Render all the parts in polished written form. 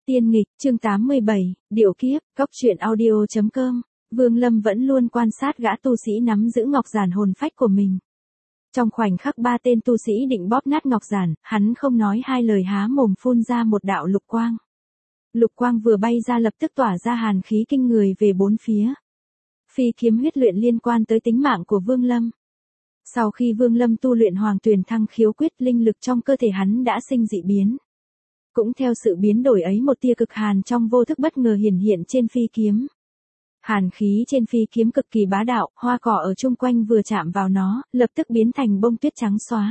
Tiên nghịch, chương 87, điệu kiếp, góc truyện audio.com. Vương Lâm vẫn luôn quan sát gã tu sĩ nắm giữ ngọc giản hồn phách của mình. Trong khoảnh khắc ba tên tu sĩ định bóp nát ngọc giản, hắn không nói hai lời há mồm phun ra một đạo lục quang. Lục quang vừa bay ra lập tức tỏa ra hàn khí kinh người về bốn phía. Phi kiếm huyết luyện liên quan tới tính mạng của Vương Lâm. Sau khi Vương Lâm tu luyện Hoàng Tuyền Thăng khiếu quyết, linh lực trong cơ thể hắn đã sinh dị biến. Cũng theo sự biến đổi ấy, một tia cực hàn trong vô thức bất ngờ hiển hiện trên phi kiếm. Hàn khí trên phi kiếm cực kỳ bá đạo, hoa cỏ ở chung quanh vừa chạm vào nó, lập tức biến thành bông tuyết trắng xóa.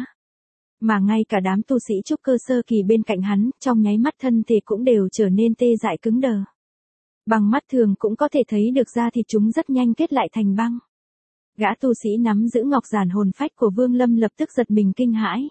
Mà ngay cả đám tu sĩ trúc cơ sơ kỳ bên cạnh hắn, trong nháy mắt thân thể cũng đều trở nên tê dại cứng đờ. Bằng mắt thường cũng có thể thấy được da thịt chúng rất nhanh kết lại thành băng. Gã tu sĩ nắm giữ ngọc giản hồn phách của Vương Lâm lập tức giật mình kinh hãi.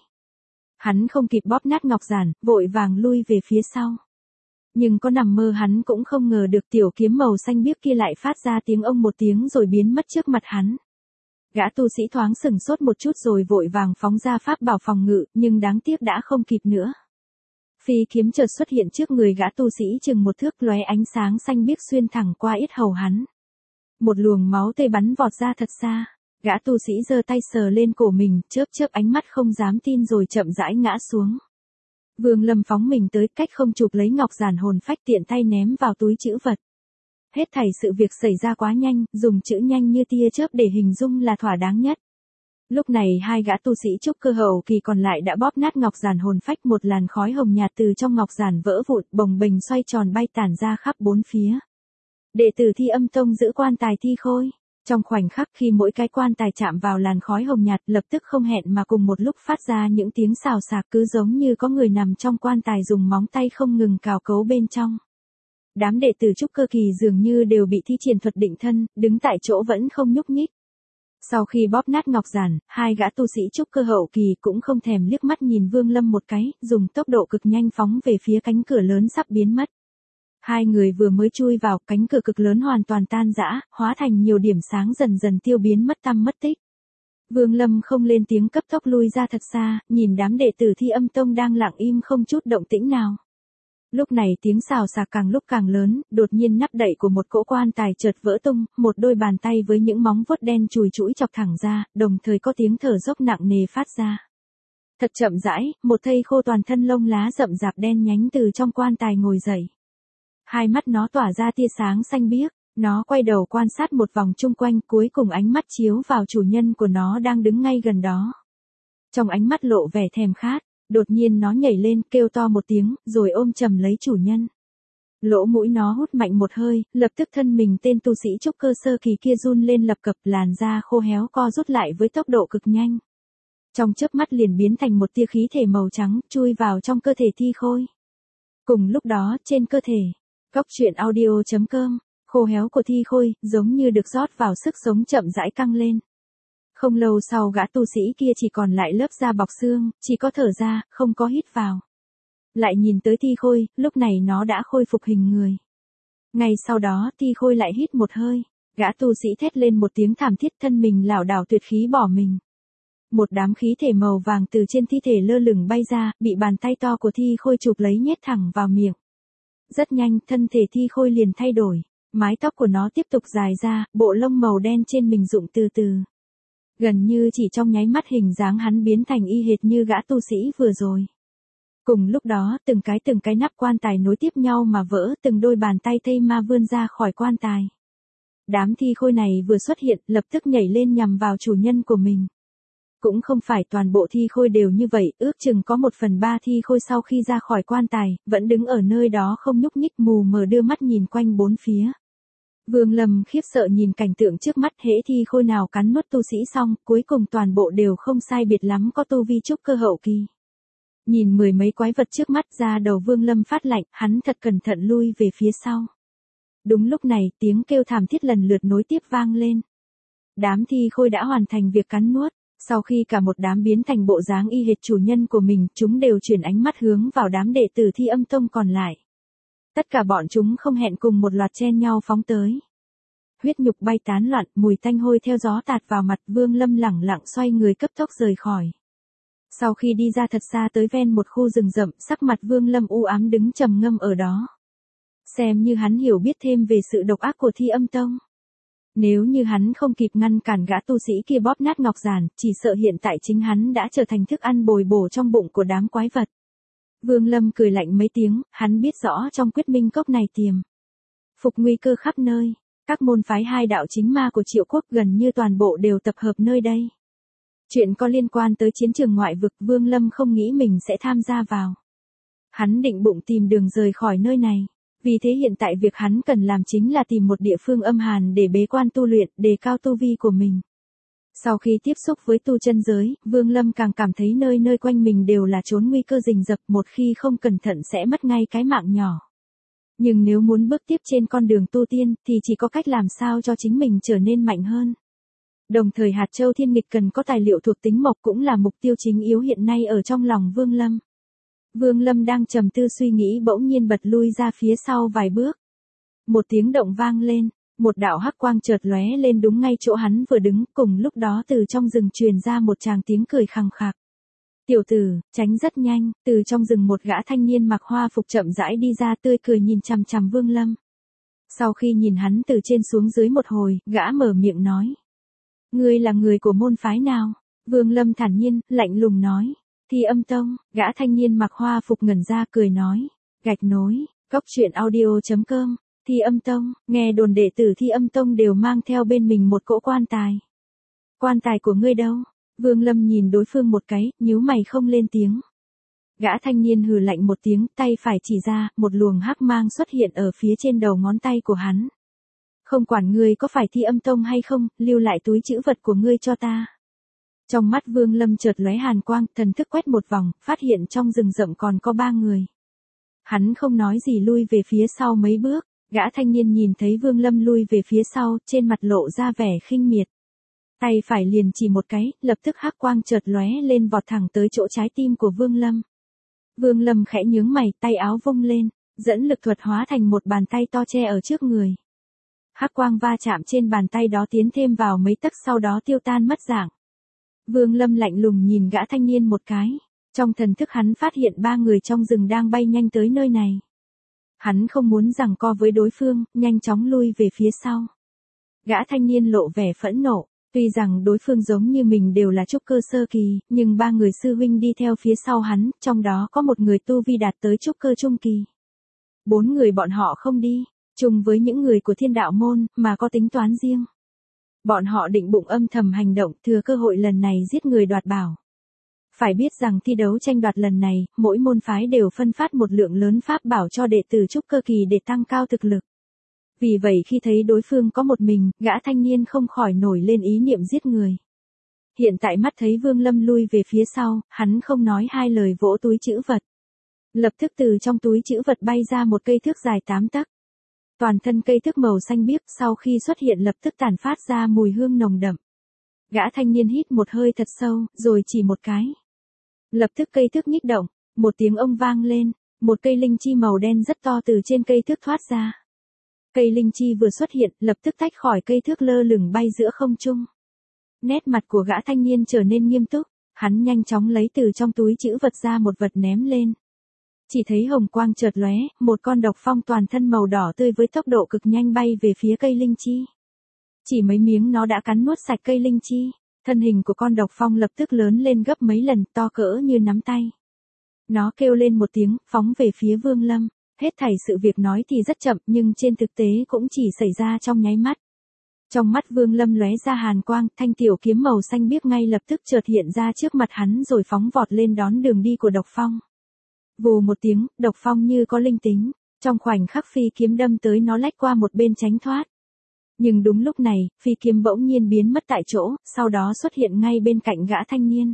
Hắn không kịp bóp nát ngọc giản, vội vàng lui về phía sau. Nhưng có nằm mơ hắn cũng không ngờ được tiểu kiếm màu xanh biếc kia lại phát ra tiếng ông một tiếng rồi biến mất trước mặt hắn. Gã tu sĩ thoáng sửng sốt một chút rồi vội vàng phóng ra pháp bảo phòng ngự, nhưng đáng tiếc đã không kịp nữa. Phi kiếm chợt xuất hiện trước người gã tu sĩ chừng một thước, lóe ánh sáng xanh biếc xuyên thẳng qua yết hầu hắn. Một luồng máu tươi bắn vọt ra thật xa. Gã tu sĩ giơ tay sờ lên cổ mình, chớp chớp ánh mắt không dám tin rồi chậm rãi ngã xuống. Vương Lâm phóng mình tới, cách không chụp lấy ngọc giản hồn phách, tiện tay ném vào túi trữ vật. Hết thảy sự việc xảy ra quá nhanh, dùng chữ nhanh như tia chớp để hình dung là thỏa đáng nhất. Lúc này hai gã tu sĩ trúc cơ hậu kỳ còn lại đã bóp nát ngọc giản hồn phách, một làn khói hồng nhạt từ trong ngọc giản vỡ vụn, bồng bềnh xoay tròn bay tản ra khắp bốn phía. Đệ tử Thi Âm Tông giữ quan tài thi khôi. Trong khoảnh khắc khi mỗi cái quan tài chạm vào làn khói hồng nhạt, lập tức không hẹn mà cùng một lúc phát ra những tiếng xào xạc, cứ giống như có người nằm trong quan tài dùng móng tay không ngừng cào cấu bên trong. Đám đệ tử trúc cơ kỳ dường như đều bị thi triển thuật định thân, đứng tại chỗ vẫn không nhúc nhích. Sau khi bóp nát ngọc giản, hai gã tu sĩ trúc cơ hậu kỳ cũng không thèm liếc mắt nhìn Vương Lâm một cái, dùng tốc độ cực nhanh phóng về phía cánh cửa lớn sắp biến mất. Hai người vừa mới chui vào, cánh cửa cực lớn hoàn toàn tan rã, hóa thành nhiều điểm sáng dần dần tiêu biến mất tăm mất tích. Vương Lâm không lên tiếng, cấp tốc lui ra thật xa, nhìn đám đệ tử Thi Âm Tông đang lặng im không chút động tĩnh nào. Lúc này tiếng xào xạc càng lúc càng lớn, đột nhiên nắp đậy của một cỗ quan tài chợt vỡ tung, một đôi bàn tay với những móng vuốt đen chùi chũi chọc thẳng ra, đồng thời có tiếng thở dốc nặng nề phát ra. Thật chậm rãi, một thây khô toàn thân lông lá rậm rạp đen nhánh từ trong quan tài ngồi dậy. Hai mắt nó tỏa ra tia sáng xanh biếc, nó quay đầu quan sát một vòng chung quanh, cuối cùng ánh mắt chiếu vào chủ nhân của nó đang đứng ngay gần đó. Trong ánh mắt lộ vẻ thèm khát, đột nhiên nó nhảy lên, kêu to một tiếng, rồi ôm chầm lấy chủ nhân. Lỗ mũi nó hút mạnh một hơi, lập tức thân mình tên tu sĩ trúc cơ sơ kỳ kia run lên lập cập, làn da khô héo co rút lại với tốc độ cực nhanh. Trong chớp mắt liền biến thành một tia khí thể màu trắng, chui vào trong cơ thể thi khôi. Cùng lúc đó, trên cơ thể, góc truyện audio.com, khô héo của thi khôi, giống như được rót vào sức sống chậm rãi căng lên. Không lâu sau gã tu sĩ kia chỉ còn lại lớp da bọc xương, chỉ có thở ra, không có hít vào. Lại nhìn tới thi khôi, lúc này nó đã khôi phục hình người. Ngay sau đó thi khôi lại hít một hơi, gã tu sĩ thét lên một tiếng thảm thiết, thân mình lảo đảo tuyệt khí bỏ mình. Một đám khí thể màu vàng từ trên thi thể lơ lửng bay ra, bị bàn tay to của thi khôi chụp lấy nhét thẳng vào miệng. Rất nhanh, thân thể thi khôi liền thay đổi, mái tóc của nó tiếp tục dài ra, bộ lông màu đen trên mình rụng từ từ. Gần như chỉ trong nháy mắt hình dáng hắn biến thành y hệt như gã tu sĩ vừa rồi. Cùng lúc đó, từng cái nắp quan tài nối tiếp nhau mà vỡ, từng đôi bàn tay thây ma vươn ra khỏi quan tài. Đám thi khôi này vừa xuất hiện, lập tức nhảy lên nhằm vào chủ nhân của mình. Cũng không phải toàn bộ thi khôi đều như vậy, ước chừng có 1/3 thi khôi sau khi ra khỏi quan tài, vẫn đứng ở nơi đó không nhúc nhích, mù mờ đưa mắt nhìn quanh bốn phía. Vương Lâm khiếp sợ nhìn cảnh tượng trước mắt, hễ thi khôi nào cắn nuốt tu sĩ xong, cuối cùng toàn bộ đều không sai biệt lắm có tu vi trúc cơ hậu kỳ. Nhìn mười mấy quái vật trước mắt, ra đầu Vương Lâm phát lạnh, hắn thật cẩn thận lui về phía sau. Đúng lúc này, tiếng kêu thảm thiết lần lượt nối tiếp vang lên. Đám thi khôi đã hoàn thành việc cắn nuốt. Sau khi cả một đám biến thành bộ dáng y hệt chủ nhân của mình, chúng đều chuyển ánh mắt hướng vào đám đệ tử Thi Âm Tông còn lại. Tất cả bọn chúng không hẹn cùng một loạt chen nhau phóng tới. Huyết nhục bay tán loạn, mùi tanh hôi theo gió tạt vào mặt, Vương Lâm lẳng lặng xoay người cấp tốc rời khỏi. Sau khi đi ra thật xa tới ven một khu rừng rậm, sắc mặt Vương Lâm u ám đứng trầm ngâm ở đó. Xem như hắn hiểu biết thêm về sự độc ác của Thi Âm Tông. Nếu như hắn không kịp ngăn cản gã tu sĩ kia bóp nát ngọc giản, chỉ sợ hiện tại chính hắn đã trở thành thức ăn bồi bổ trong bụng của đám quái vật. Vương Lâm cười lạnh mấy tiếng, hắn biết rõ trong Quyết Minh Cốc này tiềm phục nguy cơ khắp nơi. Các môn phái hai đạo chính ma của Triệu Quốc gần như toàn bộ đều tập hợp nơi đây. Chuyện có liên quan tới chiến trường ngoại vực, Vương Lâm không nghĩ mình sẽ tham gia vào. Hắn định bụng tìm đường rời khỏi nơi này. Vì thế hiện tại việc hắn cần làm chính là tìm một địa phương âm hàn để bế quan tu luyện, đề cao tu vi của mình. Sau khi tiếp xúc với tu chân giới, Vương Lâm càng cảm thấy nơi nơi quanh mình đều là chốn nguy cơ rình rập, một khi không cẩn thận sẽ mất ngay cái mạng nhỏ. Nhưng nếu muốn bước tiếp trên con đường tu tiên, thì chỉ có cách làm sao cho chính mình trở nên mạnh hơn. Đồng thời hạt châu thiên nghịch cần có tài liệu thuộc tính mộc cũng là mục tiêu chính yếu hiện nay ở trong lòng Vương Lâm. Vương Lâm đang trầm tư suy nghĩ bỗng nhiên bật lui ra phía sau vài bước. Một tiếng động vang lên, một đạo hắc quang chợt lóe lên đúng ngay chỗ hắn vừa đứng, cùng lúc đó từ trong rừng truyền ra một tràng tiếng cười khằng khặc. Tiểu tử, tránh rất nhanh, từ trong rừng một gã thanh niên mặc hoa phục chậm rãi đi ra tươi cười nhìn chằm chằm Vương Lâm. Sau khi nhìn hắn từ trên xuống dưới một hồi, gã mở miệng nói. Ngươi là người của môn phái nào? Vương Lâm thản nhiên, lạnh lùng nói. Thi Âm Tông. Gã thanh niên mặc hoa phục ngẩn ra cười nói. Gạch nối, cốc truyện audio.com. Thi Âm Tông, nghe đồn đệ tử Thi Âm Tông đều mang theo bên mình một cỗ quan tài. Quan tài của ngươi đâu? Vương Lâm nhìn đối phương một cái, nhíu mày không lên tiếng. Gã thanh niên hừ lạnh một tiếng, tay phải chỉ ra, một luồng hắc mang xuất hiện ở phía trên đầu ngón tay của hắn. Không quản ngươi có phải Thi Âm Tông hay không, lưu lại túi trữ vật của ngươi cho ta. Trong mắt Vương Lâm chợt lóe hàn quang, thần thức quét một vòng, phát hiện trong rừng rậm còn có 3 người. Hắn không nói gì lui về phía sau mấy bước, gã thanh niên nhìn thấy Vương Lâm lui về phía sau, trên mặt lộ ra vẻ khinh miệt. Tay phải liền chỉ một cái, lập tức hắc quang chợt lóe lên vọt thẳng tới chỗ trái tim của Vương Lâm. Vương Lâm khẽ nhướng mày, tay áo vung lên, dẫn lực thuật hóa thành một bàn tay to che ở trước người. Hắc quang va chạm trên bàn tay đó tiến thêm vào mấy tấc sau đó tiêu tan mất dạng. Vương Lâm lạnh lùng nhìn gã thanh niên một cái, trong thần thức hắn phát hiện 3 người trong rừng đang bay nhanh tới nơi này. Hắn không muốn giằng co với đối phương, nhanh chóng lui về phía sau. Gã thanh niên lộ vẻ phẫn nộ, tuy rằng đối phương giống như mình đều là trúc cơ sơ kỳ, nhưng 3 người sư huynh đi theo phía sau hắn, trong đó có một người tu vi đạt tới trúc cơ trung kỳ. 4 người bọn họ không đi, chung với những người của Thiên Đạo môn, mà có tính toán riêng. Bọn họ định bụng âm thầm hành động, thừa cơ hội lần này giết người đoạt bảo. Phải biết rằng thi đấu tranh đoạt lần này, mỗi môn phái đều phân phát một lượng lớn pháp bảo cho đệ tử trúc cơ kỳ để tăng cao thực lực. Vì vậy khi thấy đối phương có một mình, gã thanh niên không khỏi nổi lên ý niệm giết người. Hiện tại mắt thấy Vương Lâm lui về phía sau, hắn không nói hai lời vỗ túi trữ vật. Lập tức từ trong túi trữ vật bay ra một cây thước dài 8 tấc. Toàn thân cây thước màu xanh biếc sau khi xuất hiện lập tức tản phát ra mùi hương nồng đậm. Gã thanh niên hít một hơi thật sâu, rồi chỉ một cái. Lập tức cây thước nhích động, một tiếng ông vang lên, một cây linh chi màu đen rất to từ trên cây thước thoát ra. Cây linh chi vừa xuất hiện, lập tức tách khỏi cây thước lơ lửng bay giữa không trung. Nét mặt của gã thanh niên trở nên nghiêm túc, hắn nhanh chóng lấy từ trong túi trữ vật ra một vật ném lên. Chỉ thấy hồng quang chợt lóe, một con độc phong toàn thân màu đỏ tươi với tốc độ cực nhanh bay về phía cây linh chi. Chỉ mấy miếng nó đã cắn nuốt sạch cây linh chi, thân hình của con độc phong lập tức lớn lên gấp mấy lần, to cỡ như nắm tay. Nó kêu lên một tiếng, phóng về phía Vương Lâm. Hết thảy sự việc nói thì rất chậm nhưng trên thực tế cũng chỉ xảy ra trong nháy mắt. Trong mắt Vương Lâm lóe ra hàn quang, thanh tiểu kiếm màu xanh biếc ngay lập tức chợt hiện ra trước mặt hắn rồi phóng vọt lên đón đường đi của độc phong. Vù một tiếng, độc phong như có linh tính, trong khoảnh khắc phi kiếm đâm tới nó lách qua một bên tránh thoát. Nhưng đúng lúc này, phi kiếm bỗng nhiên biến mất tại chỗ, sau đó xuất hiện ngay bên cạnh gã thanh niên.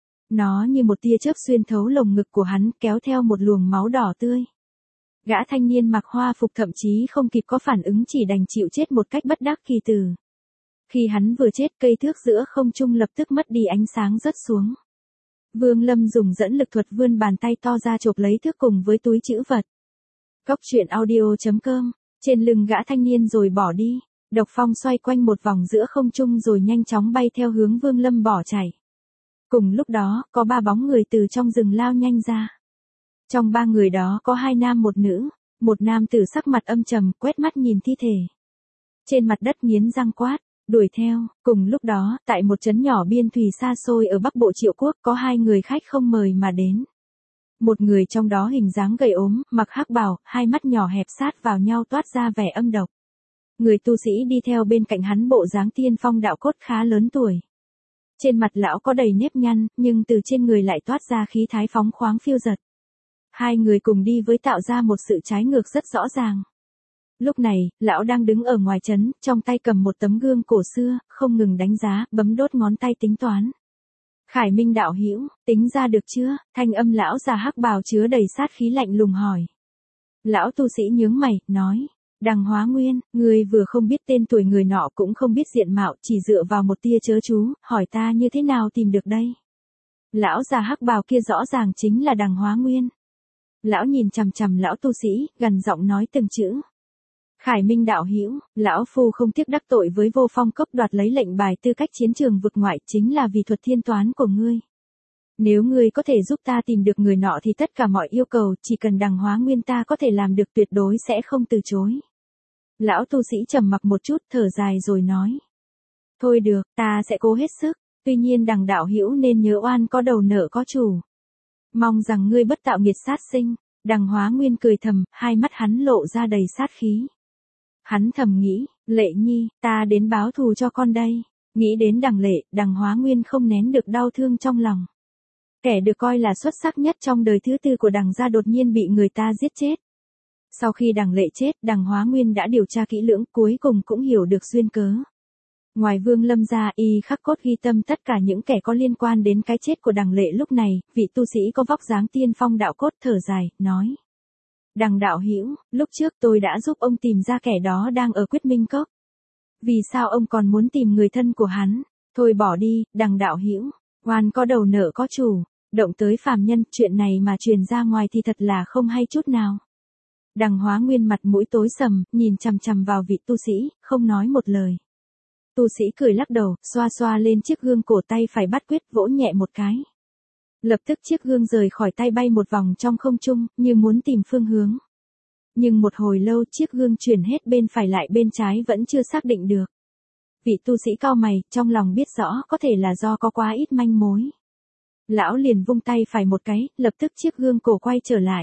Nó như một tia chớp xuyên thấu lồng ngực của hắn, kéo theo một luồng máu đỏ tươi. Gã thanh niên mặc hoa phục thậm chí không kịp có phản ứng chỉ đành chịu chết một cách bất đắc kỳ tử. Khi hắn vừa chết cây thước giữa không trung lập tức mất đi ánh sáng rớt xuống. Vương Lâm dùng dẫn lực thuật vươn bàn tay to ra chộp lấy thước cùng với túi trữ vật. Cốc truyện audio.com, trên lưng gã thanh niên rồi bỏ đi, độc phong xoay quanh một vòng giữa không trung rồi nhanh chóng bay theo hướng Vương Lâm bỏ chạy. Cùng lúc đó, có 3 bóng người từ trong rừng lao nhanh ra. Trong 3 người đó có 2 nam 1 nữ, Một nam tử sắc mặt âm trầm, quét mắt nhìn thi thể. Trên mặt đất nghiến răng quát, đuổi theo. Cùng lúc đó, tại một trấn nhỏ biên thùy xa xôi ở Bắc Bộ Triệu Quốc có hai người khách không mời mà đến. Một người trong đó hình dáng gầy ốm, mặc hắc bào, hai mắt nhỏ hẹp sát vào nhau toát ra vẻ âm độc. Người tu sĩ đi theo bên cạnh hắn bộ dáng tiên phong đạo cốt khá lớn tuổi. Trên mặt lão có đầy nếp nhăn, nhưng từ trên người lại toát ra khí thái phóng khoáng phiêu dật. Hai người cùng đi với tạo ra một sự trái ngược rất rõ ràng. Lúc này, lão đang đứng ở ngoài trấn, trong tay cầm một tấm gương cổ xưa, không ngừng đánh giá, bấm đốt ngón tay tính toán. Khải Minh đạo hữu, tính ra được chưa? Thanh âm lão già hắc bào chứa đầy sát khí lạnh lùng hỏi. Lão tu sĩ nhướng mày, nói. Đằng Hóa Nguyên, người vừa không biết tên tuổi người nọ cũng không biết diện mạo, chỉ dựa vào một tia chớ chú, hỏi ta như thế nào tìm được đây? Lão già hắc bào kia rõ ràng chính là Đằng Hóa Nguyên. Lão nhìn chằm chằm lão tu sĩ, gần giọng nói từng chữ. Khải Minh đạo hữu, lão phu không tiếc đắc tội với Vô Phong Cốc đoạt lấy lệnh bài tư cách chiến trường vực ngoại chính là vì thuật thiên toán của ngươi. Nếu ngươi có thể giúp ta tìm được người nọ thì tất cả mọi yêu cầu chỉ cần Đằng Hóa Nguyên ta có thể làm được tuyệt đối sẽ không từ chối. Lão tu sĩ trầm mặc một chút thở dài rồi nói. Thôi được, ta sẽ cố hết sức, tuy nhiên Đằng đạo hữu nên nhớ oan có đầu nợ có chủ. Mong rằng ngươi bất tạo nghiệt sát sinh. Đằng Hóa Nguyên cười thầm, hai mắt hắn lộ ra đầy sát khí. Hắn thầm nghĩ, Lệ Nhi, ta đến báo thù cho con đây. Nghĩ đến Đằng Lệ, Đằng Hóa Nguyên không nén được đau thương trong lòng. Kẻ được coi là xuất sắc nhất trong đời thứ tư của Đằng gia đột nhiên bị người ta giết chết. Sau khi Đằng Lệ chết, Đằng Hóa Nguyên đã điều tra kỹ lưỡng, cuối cùng cũng hiểu được duyên cớ. Ngoài Vương Lâm ra, y khắc cốt ghi tâm tất cả những kẻ có liên quan đến cái chết của Đằng Lệ lúc này, vị tu sĩ có vóc dáng tiên phong đạo cốt thở dài, nói. Đằng đạo hữu, lúc trước tôi đã giúp ông tìm ra kẻ đó đang ở Quyết Minh Cốc. Vì sao ông còn muốn tìm người thân của hắn? Thôi bỏ đi, Đằng đạo hữu, oan có đầu nợ có chủ, động tới phàm nhân, chuyện này mà truyền ra ngoài thì thật là không hay chút nào. Đằng Hóa Nguyên mặt mũi tối sầm, nhìn chằm chằm vào vị tu sĩ, không nói một lời. Tu sĩ cười lắc đầu, xoa xoa lên chiếc gương cổ tay phải bắt quyết vỗ nhẹ một cái. Lập tức chiếc gương rời khỏi tay bay một vòng trong không trung, như muốn tìm phương hướng. Nhưng một hồi lâu chiếc gương chuyển hết bên phải lại bên trái vẫn chưa xác định được. Vị tu sĩ cau mày, trong lòng biết rõ có thể là do có quá ít manh mối. Lão liền vung tay phải một cái, lập tức chiếc gương cổ quay trở lại.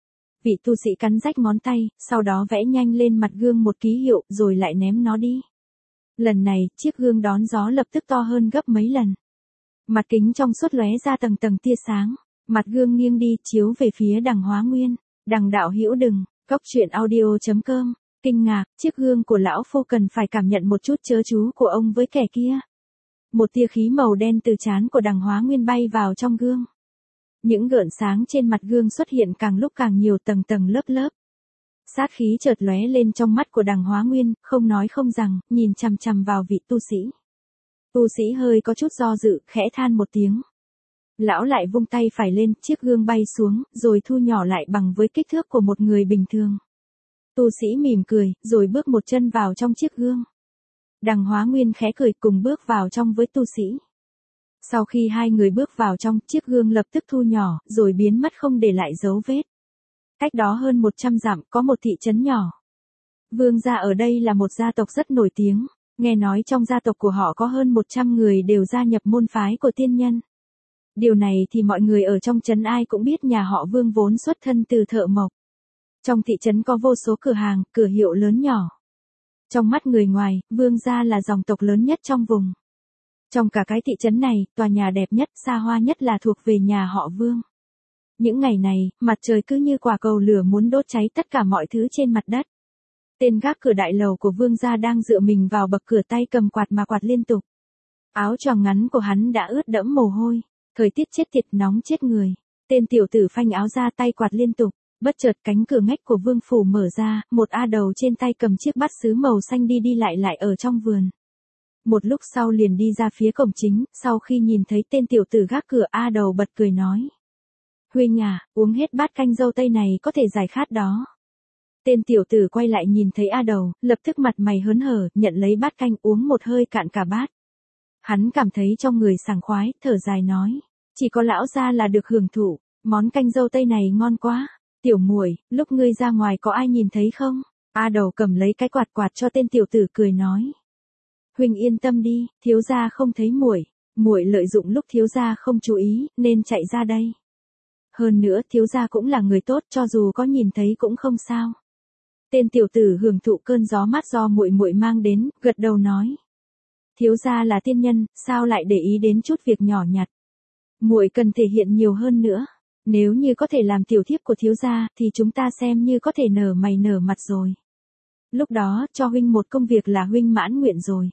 Vị tu sĩ cắn rách ngón tay, sau đó vẽ nhanh lên mặt gương một ký hiệu rồi lại ném nó đi. Lần này, chiếc gương đón gió lập tức to hơn gấp mấy lần. Mặt kính trong suốt lóe ra tầng tầng tia sáng, mặt gương nghiêng đi chiếu về phía Đằng Hóa Nguyên. Đằng đạo hữu đừng, cốc truyện audio.com, kinh ngạc, chiếc gương của lão phu cần phải cảm nhận một chút chớ chú của ông với kẻ kia. Một tia khí màu đen từ trán của Đằng Hóa Nguyên bay vào trong gương. Những gợn sáng trên mặt gương xuất hiện càng lúc càng nhiều tầng tầng lớp lớp. Sát khí chợt lóe lên trong mắt của Đằng Hóa Nguyên, không nói không rằng, nhìn chằm chằm vào vị tu sĩ. Tu sĩ hơi có chút do dự, khẽ than một tiếng. Lão lại vung tay phải lên, chiếc gương bay xuống, rồi thu nhỏ lại bằng với kích thước của một người bình thường. Tu sĩ mỉm cười, rồi bước một chân vào trong chiếc gương. Đằng Hóa Nguyên khẽ cười cùng bước vào trong với tu sĩ. Sau khi hai người bước vào trong, chiếc gương lập tức thu nhỏ, rồi biến mất không để lại dấu vết. Cách đó hơn 100 dặm có một thị trấn nhỏ. Vương gia ở đây là một gia tộc rất nổi tiếng, nghe nói trong gia tộc của họ có hơn 100 người đều gia nhập môn phái của tiên nhân. Điều này thì mọi người ở trong trấn ai cũng biết nhà họ Vương vốn xuất thân từ thợ mộc. Trong thị trấn có vô số cửa hàng, cửa hiệu lớn nhỏ. Trong mắt người ngoài, Vương gia là dòng tộc lớn nhất trong vùng. Trong cả cái thị trấn này, tòa nhà đẹp nhất, xa hoa nhất là thuộc về nhà họ Vương. Những ngày này, mặt trời cứ như quả cầu lửa muốn đốt cháy tất cả mọi thứ trên mặt đất. Tên gác cửa đại lầu của Vương gia đang dựa mình vào bậc cửa tay cầm quạt mà quạt liên tục. Áo choàng ngắn của hắn đã ướt đẫm mồ hôi, thời tiết chết tiệt nóng chết người. Tên tiểu tử phanh áo ra tay quạt liên tục, bất chợt cánh cửa ngách của vương phủ mở ra, một a đầu trên tay cầm chiếc bát sứ màu xanh đi đi lại ở trong vườn. Một lúc sau liền đi ra phía cổng chính, sau khi nhìn thấy tên tiểu tử gác cửa a đầu bật cười nói. Huynh à, uống hết bát canh dâu tây này có thể giải khát đó. Tên tiểu tử quay lại nhìn thấy a đầu, lập tức mặt mày hớn hở, nhận lấy bát canh uống một hơi cạn cả bát. Hắn cảm thấy trong người sảng khoái, thở dài nói. Chỉ có lão gia là được hưởng thụ, món canh dâu tây này ngon quá. Tiểu muội, lúc ngươi ra ngoài có ai nhìn thấy không? A Đầu cầm lấy cái quạt quạt cho tên tiểu tử cười nói. Huynh yên tâm đi, thiếu gia không thấy muội, muội lợi dụng lúc thiếu gia không chú ý, nên chạy ra đây. Hơn nữa thiếu gia cũng là người tốt, cho dù có nhìn thấy cũng không sao. Tên tiểu tử hưởng thụ cơn gió mát do muội muội mang đến, gật đầu nói. Thiếu gia là tiên nhân, sao lại để ý đến chút việc nhỏ nhặt. Muội cần thể hiện nhiều hơn nữa. Nếu như có thể làm tiểu thiếp của thiếu gia, thì chúng ta xem như có thể nở mày nở mặt rồi. Lúc đó, cho huynh một công việc là huynh mãn nguyện rồi.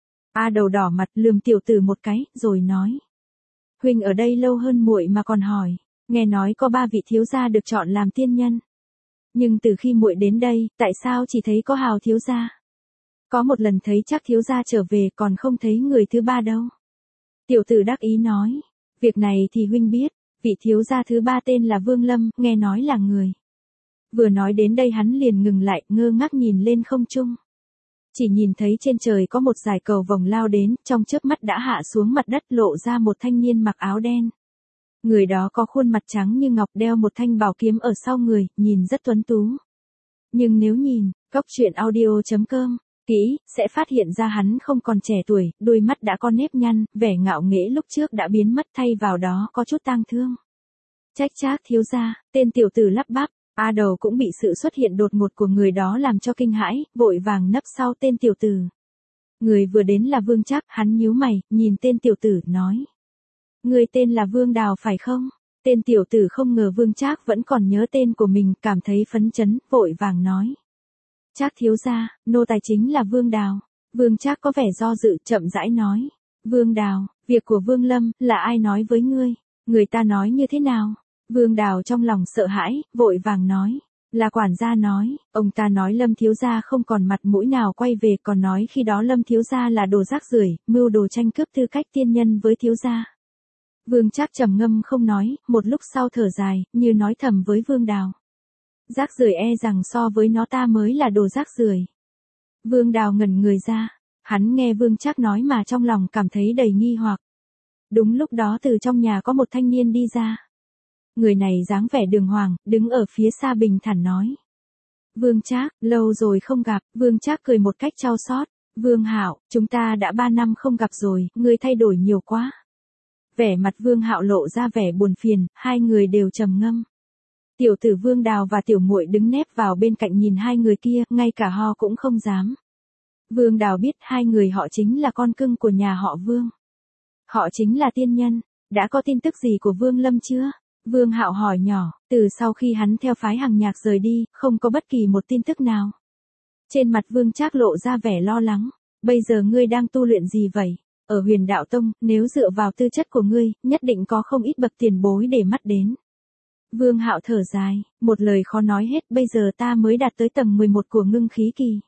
A Đầu đỏ mặt lườm tiểu tử một cái, rồi nói. Huynh ở đây lâu hơn muội mà còn hỏi, nghe nói có 3 vị thiếu gia được chọn làm tiên nhân. Nhưng từ khi muội đến đây, tại sao chỉ thấy có Hào thiếu gia? Có một lần thấy chắc thiếu gia trở về còn không thấy người thứ 3 đâu. Tiểu tử đắc ý nói, việc này thì huynh biết, vị thiếu gia thứ 3 tên là Vương Lâm, nghe nói là người. Vừa nói đến đây hắn liền ngừng lại, ngơ ngác nhìn lên không trung. Chỉ nhìn thấy trên trời có một dải cầu vồng lao đến, trong chớp mắt đã hạ xuống mặt đất, lộ ra một thanh niên mặc áo đen. Người đó có khuôn mặt trắng như ngọc, đeo một thanh bảo kiếm ở sau người, nhìn rất tuấn tú. Nhưng nếu nhìn, goctruyện audio.com kỹ, sẽ phát hiện ra hắn không còn trẻ tuổi, đôi mắt đã có nếp nhăn, vẻ ngạo nghễ lúc trước đã biến mất, thay vào đó có chút tang thương. Trách Trác thiếu gia, tên tiểu tử lắp bắp. A Đầu cũng bị sự xuất hiện đột ngột của người đó làm cho kinh hãi, vội vàng nấp sau tên tiểu tử. Người vừa đến là Vương Trác, hắn nhíu mày, nhìn tên tiểu tử, nói. Người tên là Vương Đào phải không? Tên tiểu tử không ngờ Vương Trác vẫn còn nhớ tên của mình, cảm thấy phấn chấn, vội vàng nói. Trác thiếu gia, nô tài chính là Vương Đào. Vương Trác có vẻ do dự, chậm rãi nói. Vương Đào, việc của Vương Lâm, là ai nói với ngươi? Người ta nói như thế nào? Vương Đào trong lòng sợ hãi, vội vàng nói. Là quản gia nói, ông ta nói Lâm thiếu gia không còn mặt mũi nào quay về, còn nói khi đó Lâm thiếu gia là đồ rác rưởi, mưu đồ tranh cướp tư cách tiên nhân với thiếu gia. Vương Trác trầm ngâm không nói, một lúc sau thở dài, như nói thầm với Vương Đào. Rác rưởi e rằng so với nó ta mới là đồ rác rưởi. Vương Đào ngẩn người ra, hắn nghe Vương Trác nói mà trong lòng cảm thấy đầy nghi hoặc. Đúng lúc đó từ trong nhà có một thanh niên đi ra. Người này dáng vẻ đường hoàng, đứng ở phía xa bình thản nói. Vương Trác, lâu rồi không gặp. Vương Trác cười một cách chau xót. Vương Hạo, chúng ta đã 3 năm không gặp rồi, ngươi thay đổi nhiều quá. Vẻ mặt Vương Hạo lộ ra vẻ buồn phiền, hai người đều trầm ngâm. Tiểu tử Vương Đào và tiểu muội đứng nép vào bên cạnh nhìn hai người kia, ngay cả ho cũng không dám. Vương Đào biết hai người họ chính là con cưng của nhà họ Vương. Họ chính là tiên nhân. Đã có tin tức gì của Vương Lâm chưa? Vương Hạo hỏi nhỏ, từ sau khi hắn theo phái Hằng Nhạc rời đi, không có bất kỳ một tin tức nào. Trên mặt Vương Trác lộ ra vẻ lo lắng. Bây giờ ngươi đang tu luyện gì vậy? Ở Huyền Đạo Tông, nếu dựa vào tư chất của ngươi, nhất định có không ít bậc tiền bối để mắt đến. Vương Hạo thở dài, một lời khó nói hết, bây giờ ta mới đạt tới tầng 11 của ngưng khí kỳ.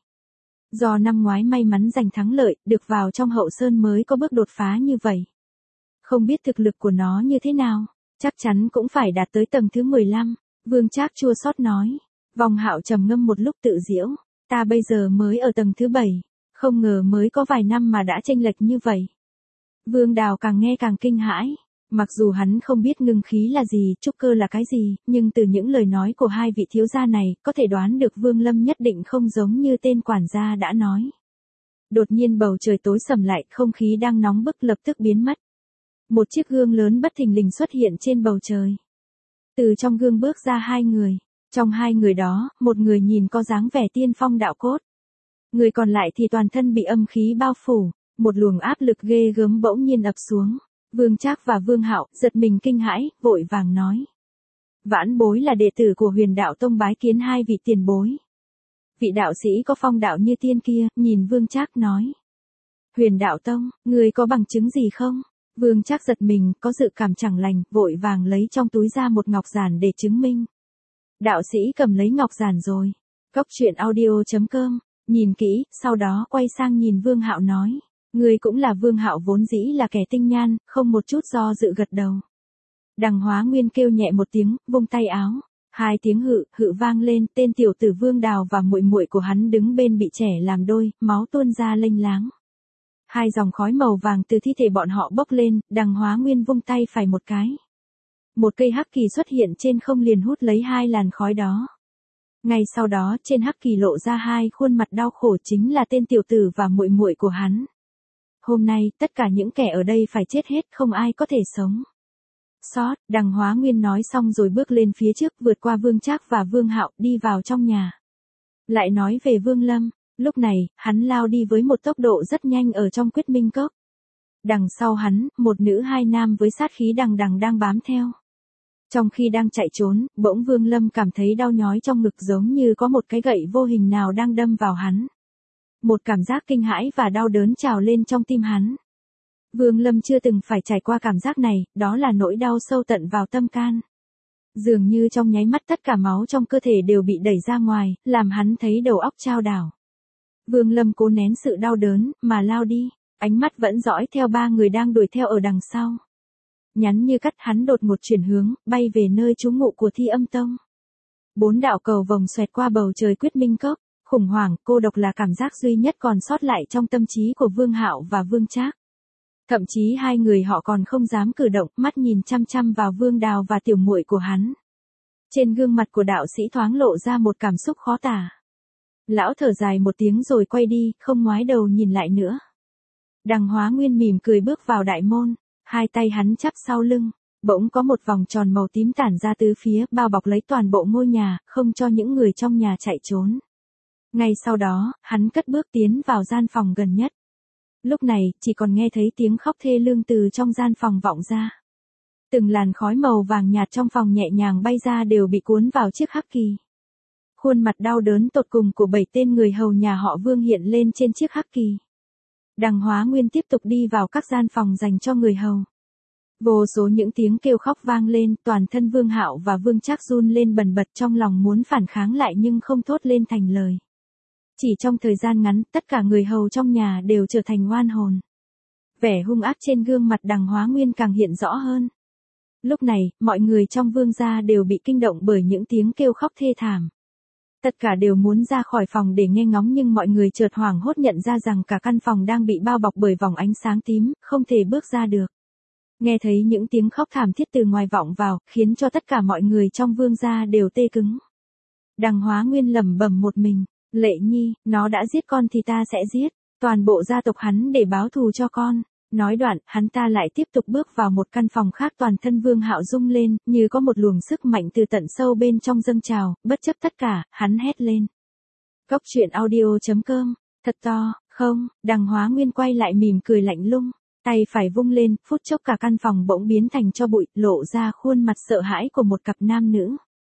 Do năm ngoái may mắn giành thắng lợi, được vào trong hậu sơn mới có bước đột phá như vậy. Không biết thực lực của nó như thế nào, chắc chắn cũng phải đạt tới tầng thứ 15, Vương Trác chua xót nói. Vong Hạo trầm ngâm một lúc tự giễu, ta bây giờ mới ở tầng thứ 7, không ngờ mới có vài năm mà đã chênh lệch như vậy. Vương Đào càng nghe càng kinh hãi. Mặc dù hắn không biết ngưng khí là gì, trúc cơ là cái gì, nhưng từ những lời nói của hai vị thiếu gia này, có thể đoán được Vương Lâm nhất định không giống như tên quản gia đã nói. Đột nhiên bầu trời tối sầm lại, không khí đang nóng bức lập tức biến mất. Một chiếc gương lớn bất thình lình xuất hiện trên bầu trời. Từ trong gương bước ra hai người. Trong hai người đó, một người nhìn có dáng vẻ tiên phong đạo cốt. Người còn lại thì toàn thân bị âm khí bao phủ, một luồng áp lực ghê gớm bỗng nhiên ập xuống. Vương Trác và Vương Hạo giật mình kinh hãi, vội vàng nói. Vãn bối là đệ tử của Huyền Đạo Tông bái kiến hai vị tiền bối. Vị đạo sĩ có phong đạo như tiên kia, nhìn Vương Trác nói. Huyền Đạo Tông, người có bằng chứng gì không? Vương Trác giật mình, có dự cảm chẳng lành, vội vàng lấy trong túi ra một ngọc giản để chứng minh. Đạo sĩ cầm lấy ngọc giản rồi. goctruyện audio.com, nhìn kỹ, sau đó quay sang nhìn Vương Hạo nói. Người cũng là Vương Hạo vốn dĩ là kẻ tinh nhan, không một chút do dự gật đầu. Đằng Hóa Nguyên kêu nhẹ một tiếng, vung tay áo. Hai tiếng hự, hự vang lên, tên tiểu tử Vương Đào và muội muội của hắn đứng bên bị trẻ làm đôi, máu tuôn ra lênh láng. Hai dòng khói màu vàng từ thi thể bọn họ bốc lên, Đằng Hóa Nguyên vung tay phải một cái. Một cây hắc kỳ xuất hiện trên không liền hút lấy 2 làn khói đó. Ngay sau đó, trên hắc kỳ lộ ra 2 khuôn mặt đau khổ, chính là tên tiểu tử và muội muội của hắn. Hôm nay, tất cả những kẻ ở đây phải chết hết, không ai có thể sống sót. Đằng Hóa Nguyên nói xong rồi bước lên phía trước, vượt qua Vương Trác và Vương Hạo, đi vào trong nhà. Lại nói về Vương Lâm, lúc này, hắn lao đi với một tốc độ rất nhanh ở trong Quyết Minh Cốc. Đằng sau hắn, một nữ 2 nam với sát khí đằng đằng đang bám theo. Trong khi đang chạy trốn, bỗng Vương Lâm cảm thấy đau nhói trong ngực, giống như có một cái gậy vô hình nào đang đâm vào hắn. Một cảm giác kinh hãi và đau đớn trào lên trong tim hắn. Vương Lâm chưa từng phải trải qua cảm giác này, đó là nỗi đau sâu tận vào tâm can. Dường như trong nháy mắt tất cả máu trong cơ thể đều bị đẩy ra ngoài, làm hắn thấy đầu óc chao đảo. Vương Lâm cố nén sự đau đớn, mà lao đi, ánh mắt vẫn dõi theo 3 người đang đuổi theo ở đằng sau. Nhắn như cắt, hắn đột ngột chuyển hướng, bay về nơi trú ngụ của Thi Âm Tông. 4 đạo cầu vồng xoẹt qua bầu trời Quyết Minh Cốc, khủng hoảng, cô độc là cảm giác duy nhất còn sót lại trong tâm trí của Vương Hạo và Vương Trác. Thậm chí 2 người họ còn không dám cử động, mắt nhìn chăm chăm vào Vương Đào và tiểu muội của hắn. Trên gương mặt của đạo sĩ thoáng lộ ra một cảm xúc khó tả. Lão thở dài một tiếng rồi quay đi, không ngoái đầu nhìn lại nữa. Đằng Hóa Nguyên mỉm cười bước vào đại môn, 2 tay hắn chắp sau lưng, bỗng có một vòng tròn màu tím tản ra tứ phía, bao bọc lấy toàn bộ ngôi nhà, không cho những người trong nhà chạy trốn. Ngay sau đó, hắn cất bước tiến vào gian phòng gần nhất. Lúc này, chỉ còn nghe thấy tiếng khóc thê lương từ trong gian phòng vọng ra. Từng làn khói màu vàng nhạt trong phòng nhẹ nhàng bay ra, đều bị cuốn vào chiếc hắc kỳ. Khuôn mặt đau đớn tột cùng của 7 tên người hầu nhà họ Vương hiện lên trên chiếc hắc kỳ. Đằng Hóa Nguyên tiếp tục đi vào các gian phòng dành cho người hầu. Vô số những tiếng kêu khóc vang lên, toàn thân Vương Hạo và Vương Trác run lên bần bật, trong lòng muốn phản kháng lại nhưng không thốt lên thành lời. Chỉ trong thời gian ngắn, tất cả người hầu trong nhà đều trở thành oan hồn. Vẻ hung ác trên gương mặt Đằng Hóa Nguyên càng hiện rõ hơn. Lúc này, mọi người trong Vương gia đều bị kinh động bởi những tiếng kêu khóc thê thảm. Tất cả đều muốn ra khỏi phòng để nghe ngóng, nhưng mọi người chợt hoảng hốt nhận ra rằng cả căn phòng đang bị bao bọc bởi vòng ánh sáng tím, không thể bước ra được. Nghe thấy những tiếng khóc thảm thiết từ ngoài vọng vào, khiến cho tất cả mọi người trong Vương gia đều tê cứng. Đằng Hóa Nguyên lẩm bẩm một mình, Lệ Nhi, nó đã giết con thì ta sẽ giết toàn bộ gia tộc hắn để báo thù cho con. Nói đoạn, hắn ta lại tiếp tục bước vào một căn phòng khác. Toàn thân Vương Hạo rung lên, như có một luồng sức mạnh từ tận sâu bên trong dâng trào, bất chấp tất cả, hắn hét lên. Cốc truyện audio.com, thật to, không, Đằng Hóa Nguyên quay lại mỉm cười lạnh lùng, tay phải vung lên, phút chốc cả căn phòng bỗng biến thành tro bụi, lộ ra khuôn mặt sợ hãi của một cặp nam nữ.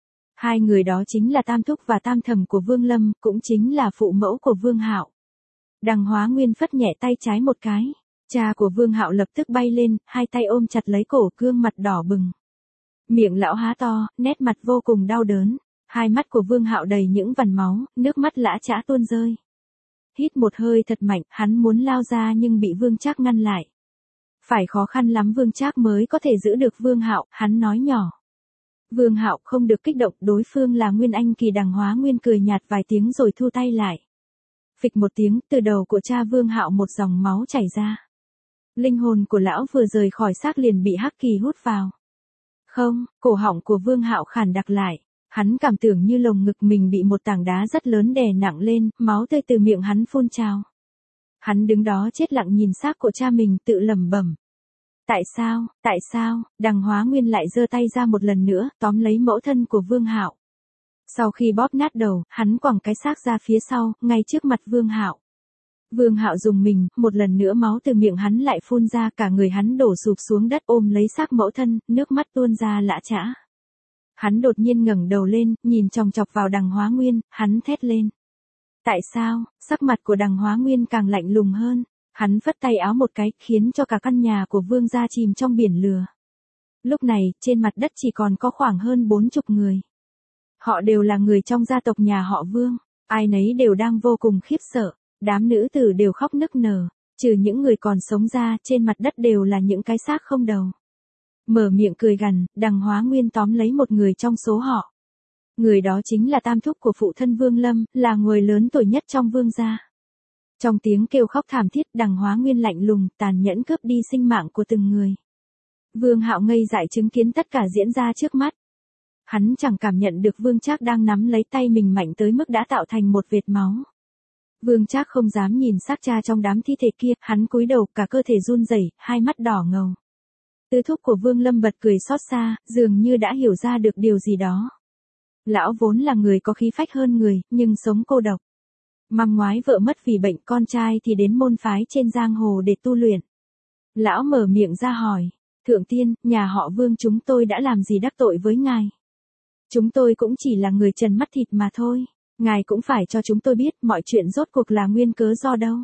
2 người đó chính là Tam Thúc và Tam Thẩm của Vương Lâm, cũng chính là phụ mẫu của Vương Hạo. Đằng Hóa Nguyên phất nhẹ tay trái một cái. Cha của Vương Hạo lập tức bay lên, 2 tay ôm chặt lấy cổ, gương mặt đỏ bừng. Miệng lão há to, nét mặt vô cùng đau đớn. 2 mắt của Vương Hạo đầy những vằn máu, nước mắt lã chã tuôn rơi. Hít một hơi thật mạnh, hắn muốn lao ra nhưng bị Vương Trác ngăn lại. Phải khó khăn lắm Vương Trác mới có thể giữ được Vương Hạo, hắn nói nhỏ. Vương Hạo không được kích động, đối phương là Nguyên Anh kỳ. Đằng Hóa Nguyên cười nhạt vài tiếng rồi thu tay lại. Phịch một tiếng, từ đầu của cha Vương Hạo một dòng máu chảy ra. Linh hồn của lão vừa rời khỏi xác liền bị hắc kỳ hút vào. Không, cổ họng của Vương Hạo khản đặc lại. Hắn cảm tưởng như lồng ngực mình bị một tảng đá rất lớn đè nặng lên, máu tươi từ miệng hắn phun trào. Hắn đứng đó chết lặng nhìn xác của cha mình, tự lẩm bẩm. Tại sao, Đằng Hóa Nguyên lại giơ tay ra một lần nữa, tóm lấy mẫu thân của Vương Hạo. Sau khi bóp nát đầu, hắn quẳng cái xác ra phía sau, ngay trước mặt Vương Hạo. Vương Hạo dùng mình, một lần nữa máu từ miệng hắn lại phun ra, cả người hắn đổ sụp xuống đất ôm lấy xác mẫu thân, nước mắt tuôn ra lã chã. Hắn đột nhiên ngẩng đầu lên, nhìn chòng chọc vào Đằng Hóa Nguyên, hắn thét lên. Tại sao? Sắc mặt của Đằng Hóa Nguyên càng lạnh lùng hơn. Hắn phất tay áo một cái, khiến cho cả căn nhà của Vương gia chìm trong biển lửa. Lúc này, trên mặt đất chỉ còn có khoảng hơn 40 người. Họ đều là người trong gia tộc nhà họ Vương, ai nấy đều đang vô cùng khiếp sợ. Đám nữ tử đều khóc nức nở, trừ những người còn sống ra, trên mặt đất đều là những cái xác không đầu. Mở miệng cười gằn, Đằng Hóa Nguyên tóm lấy một người trong số họ. Người đó chính là Tam Thúc của phụ thân Vương Lâm, là người lớn tuổi nhất trong Vương gia. Trong tiếng kêu khóc thảm thiết, Đằng Hóa Nguyên lạnh lùng, tàn nhẫn cướp đi sinh mạng của từng người. Vương Hạo ngây dại chứng kiến tất cả diễn ra trước mắt. Hắn chẳng cảm nhận được Vương Trác đang nắm lấy tay mình mạnh tới mức đã tạo thành một vệt máu. Vương Trác không dám nhìn xác cha trong đám thi thể kia, hắn cúi đầu, cả cơ thể run rẩy, hai mắt đỏ ngầu. Tư thúc của Vương Lâm bật cười xót xa, dường như đã hiểu ra được điều gì đó. Lão vốn là người có khí phách hơn người, nhưng sống cô độc. Năm ngoái vợ mất vì bệnh, con trai thì đến môn phái trên giang hồ để tu luyện. Lão mở miệng ra hỏi, thượng tiên, nhà họ Vương chúng tôi đã làm gì đắc tội với ngài? Chúng tôi cũng chỉ là người trần mắt thịt mà thôi. Ngài cũng phải cho chúng tôi biết mọi chuyện rốt cuộc là nguyên cớ do đâu.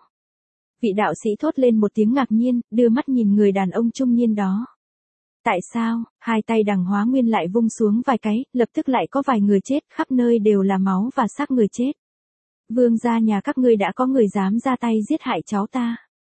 Vị đạo sĩ thốt lên một tiếng ngạc nhiên, đưa mắt nhìn người đàn ông trung niên đó. Tại sao? Hai tay Đằng Hóa Nguyên lại vung xuống vài cái, lập tức lại có vài người chết, khắp nơi đều là máu và xác người chết. Vương gia nhà các ngươi đã có người dám ra tay giết hại cháu ta.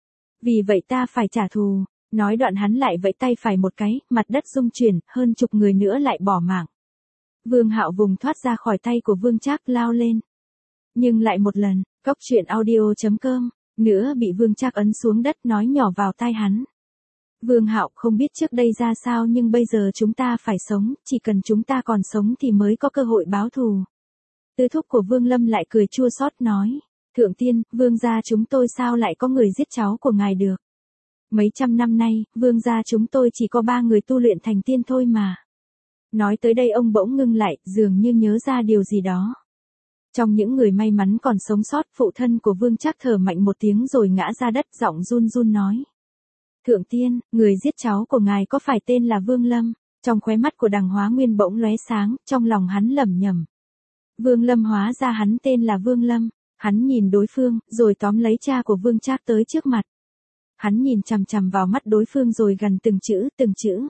Vì vậy ta phải trả thù. Nói đoạn hắn lại vẫy tay phải một cái, mặt đất rung chuyển, hơn chục người nữa lại bỏ mạng. Vương Hạo vùng thoát ra khỏi tay của Vương Trác lao lên. Nhưng lại một lần, cóc truyện audio.com, nữa bị Vương Trác ấn xuống đất nói nhỏ vào tai hắn. Vương Hạo không biết trước đây ra sao nhưng bây giờ chúng ta phải sống, chỉ cần chúng ta còn sống thì mới có cơ hội báo thù. Tư thúc của Vương Lâm lại cười chua xót nói, thượng tiên, Vương gia chúng tôi sao lại có người giết cháu của ngài được. Mấy trăm năm nay, Vương gia chúng tôi chỉ có 3 người tu luyện thành tiên thôi mà. Nói tới đây ông bỗng ngưng lại, dường như nhớ ra điều gì đó. Trong những người may mắn còn sống sót, phụ thân của Vương Trác thở mạnh một tiếng rồi ngã ra đất, giọng run run nói. Thượng tiên, người giết cháu của ngài có phải tên là Vương Lâm? Trong khóe mắt của Đằng Hóa Nguyên bỗng lóe sáng, trong lòng hắn lẩm nhẩm. Vương Lâm, hóa ra hắn tên là Vương Lâm. Hắn nhìn đối phương, rồi tóm lấy cha của Vương Trác tới trước mặt. Hắn nhìn chằm chằm vào mắt đối phương rồi gần từng chữ.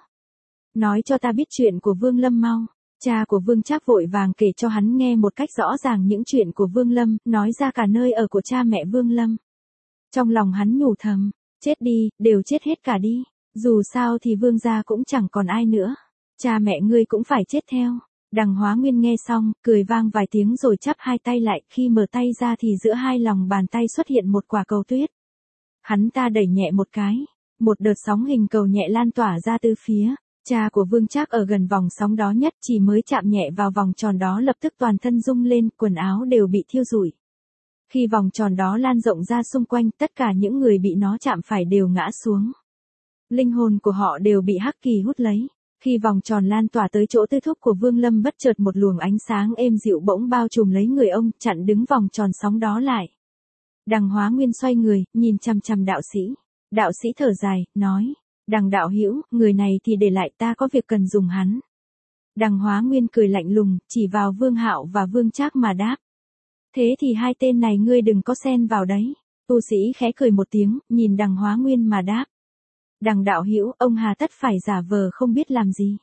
Nói cho ta biết chuyện của Vương Lâm mau. Cha của Vương Trác vội vàng kể cho hắn nghe một cách rõ ràng những chuyện của Vương Lâm, nói ra cả nơi ở của cha mẹ Vương Lâm. Trong lòng hắn nhủ thầm, chết đi, đều chết hết cả đi. Dù sao thì Vương gia cũng chẳng còn ai nữa. Cha mẹ ngươi cũng phải chết theo. Đằng Hóa Nguyên nghe xong, cười vang vài tiếng rồi chắp hai tay lại, khi mở tay ra thì giữa hai lòng bàn tay xuất hiện một quả cầu tuyết. Hắn ta đẩy nhẹ một cái, một đợt sóng hình cầu nhẹ lan tỏa ra từ phía. Cha của Vương Trác ở gần vòng sóng đó nhất, chỉ mới chạm nhẹ vào vòng tròn đó lập tức toàn thân rung lên, quần áo đều bị thiêu rụi. Khi vòng tròn đó lan rộng ra xung quanh, tất cả những người bị nó chạm phải đều ngã xuống. Linh hồn của họ đều bị hắc kỳ hút lấy. Khi vòng tròn lan tỏa tới chỗ tư thúc của Vương Lâm, bất chợt một luồng ánh sáng êm dịu bỗng bao trùm lấy người ông, chặn đứng vòng tròn sóng đó lại. Đằng Hóa Nguyên xoay người, nhìn chằm chằm đạo sĩ. Đạo sĩ thở dài, nói. Đằng đạo hữu, người này thì để lại, ta có việc cần dùng hắn. Đằng Hóa Nguyên cười lạnh lùng, chỉ vào Vương Hạo và Vương Trác mà đáp. Thế thì hai tên này ngươi đừng có xen vào đấy. Tu sĩ khẽ cười một tiếng, nhìn Đằng Hóa Nguyên mà đáp. Đằng đạo hữu, ông hà tất phải giả vờ không biết làm gì.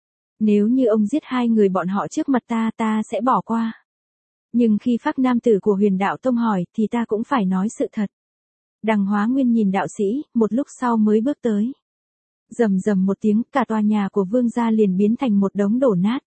Nếu như ông giết hai người bọn họ trước mặt ta sẽ bỏ qua. Nhưng khi Phác nam tử của Huyền Đạo Tông hỏi thì ta cũng phải nói sự thật. Đằng Hóa Nguyên nhìn đạo sĩ, một lúc sau mới bước tới. Rầm rầm một tiếng, cả tòa nhà của Vương gia liền biến thành một đống đổ nát.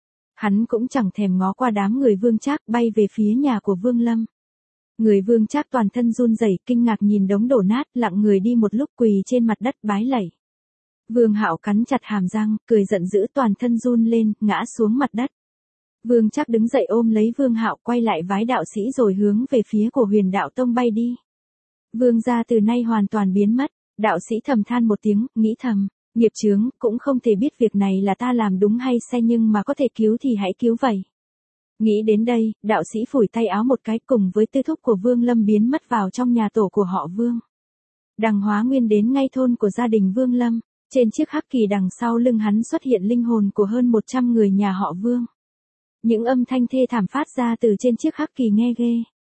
Hắn cũng chẳng thèm ngó qua đám người Vương Trác, bay về phía nhà của Vương Lâm. Người Vương Trác toàn thân run rẩy, kinh ngạc nhìn đống đổ nát, lặng người đi một lúc, quỳ trên mặt đất bái lạy. Vương Hạo cắn chặt hàm răng, cười giận dữ, toàn thân run lên, ngã xuống mặt đất. Vương Trác đứng dậy ôm lấy Vương Hạo, quay lại vái đạo sĩ rồi hướng về phía của Huyền Đạo Tông bay đi. Vương gia từ nay hoàn toàn biến mất. Đạo sĩ thầm than một tiếng, nghĩ thầm, nghiệp chướng, cũng không thể biết việc này là ta làm đúng hay sai, nhưng mà có thể cứu thì hãy cứu vậy. Nghĩ đến đây, đạo sĩ phủi tay áo một cái, cùng với tư thúc của Vương Lâm biến mất vào trong nhà tổ của họ Vương. Đằng Hóa Nguyên đến ngay thôn của gia đình Vương Lâm, trên chiếc hắc kỳ đằng sau lưng hắn xuất hiện linh hồn của hơn 100 người nhà họ Vương. Những âm thanh thê thảm phát ra từ trên chiếc hắc kỳ nghe ghê.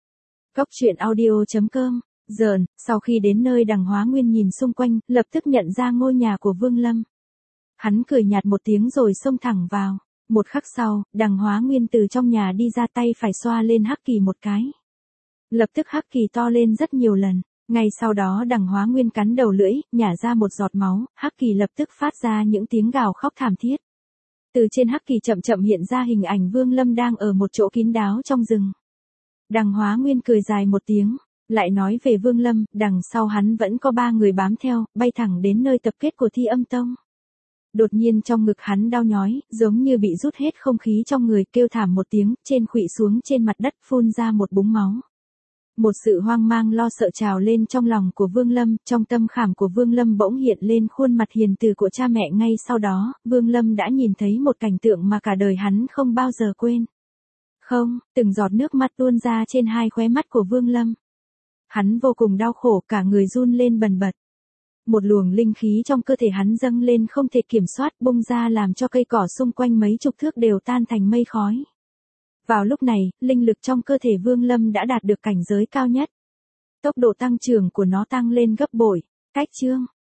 Cóc truyện audio.com. Dờn, sau khi đến nơi Đằng Hóa Nguyên nhìn xung quanh, lập tức nhận ra ngôi nhà của Vương Lâm. Hắn cười nhạt một tiếng rồi xông thẳng vào. Một khắc sau, Đằng Hóa Nguyên từ trong nhà đi ra, tay phải xoa lên hắc kỳ một cái. Lập tức hắc kỳ to lên rất nhiều lần. Ngay sau đó Đằng Hóa Nguyên cắn đầu lưỡi, nhả ra một giọt máu, hắc kỳ lập tức phát ra những tiếng gào khóc thảm thiết. Từ trên hắc kỳ chậm chậm hiện ra hình ảnh Vương Lâm đang ở một chỗ kín đáo trong rừng. Đằng Hóa Nguyên cười dài một tiếng. Lại nói về Vương Lâm, đằng sau hắn vẫn có 3 người bám theo, bay thẳng đến nơi tập kết của Thi Âm Tông. Đột nhiên trong ngực hắn đau nhói, giống như bị rút hết không khí trong người, kêu thảm một tiếng, trên khuỵu xuống trên mặt đất phun ra một búng máu. Một sự hoang mang lo sợ trào lên trong lòng của Vương Lâm, trong tâm khảm của Vương Lâm bỗng hiện lên khuôn mặt hiền từ của cha mẹ, ngay sau đó, Vương Lâm đã nhìn thấy một cảnh tượng mà cả đời hắn không bao giờ quên. Không, từng giọt nước mắt tuôn ra trên hai khóe mắt của Vương Lâm. Hắn vô cùng đau khổ, cả người run lên bần bật. Một luồng linh khí trong cơ thể hắn dâng lên không thể kiểm soát, bung ra làm cho cây cỏ xung quanh mấy chục thước đều tan thành mây khói. Vào lúc này, linh lực trong cơ thể Vương Lâm đã đạt được cảnh giới cao nhất. Tốc độ tăng trưởng của nó tăng lên gấp bội. Cách chương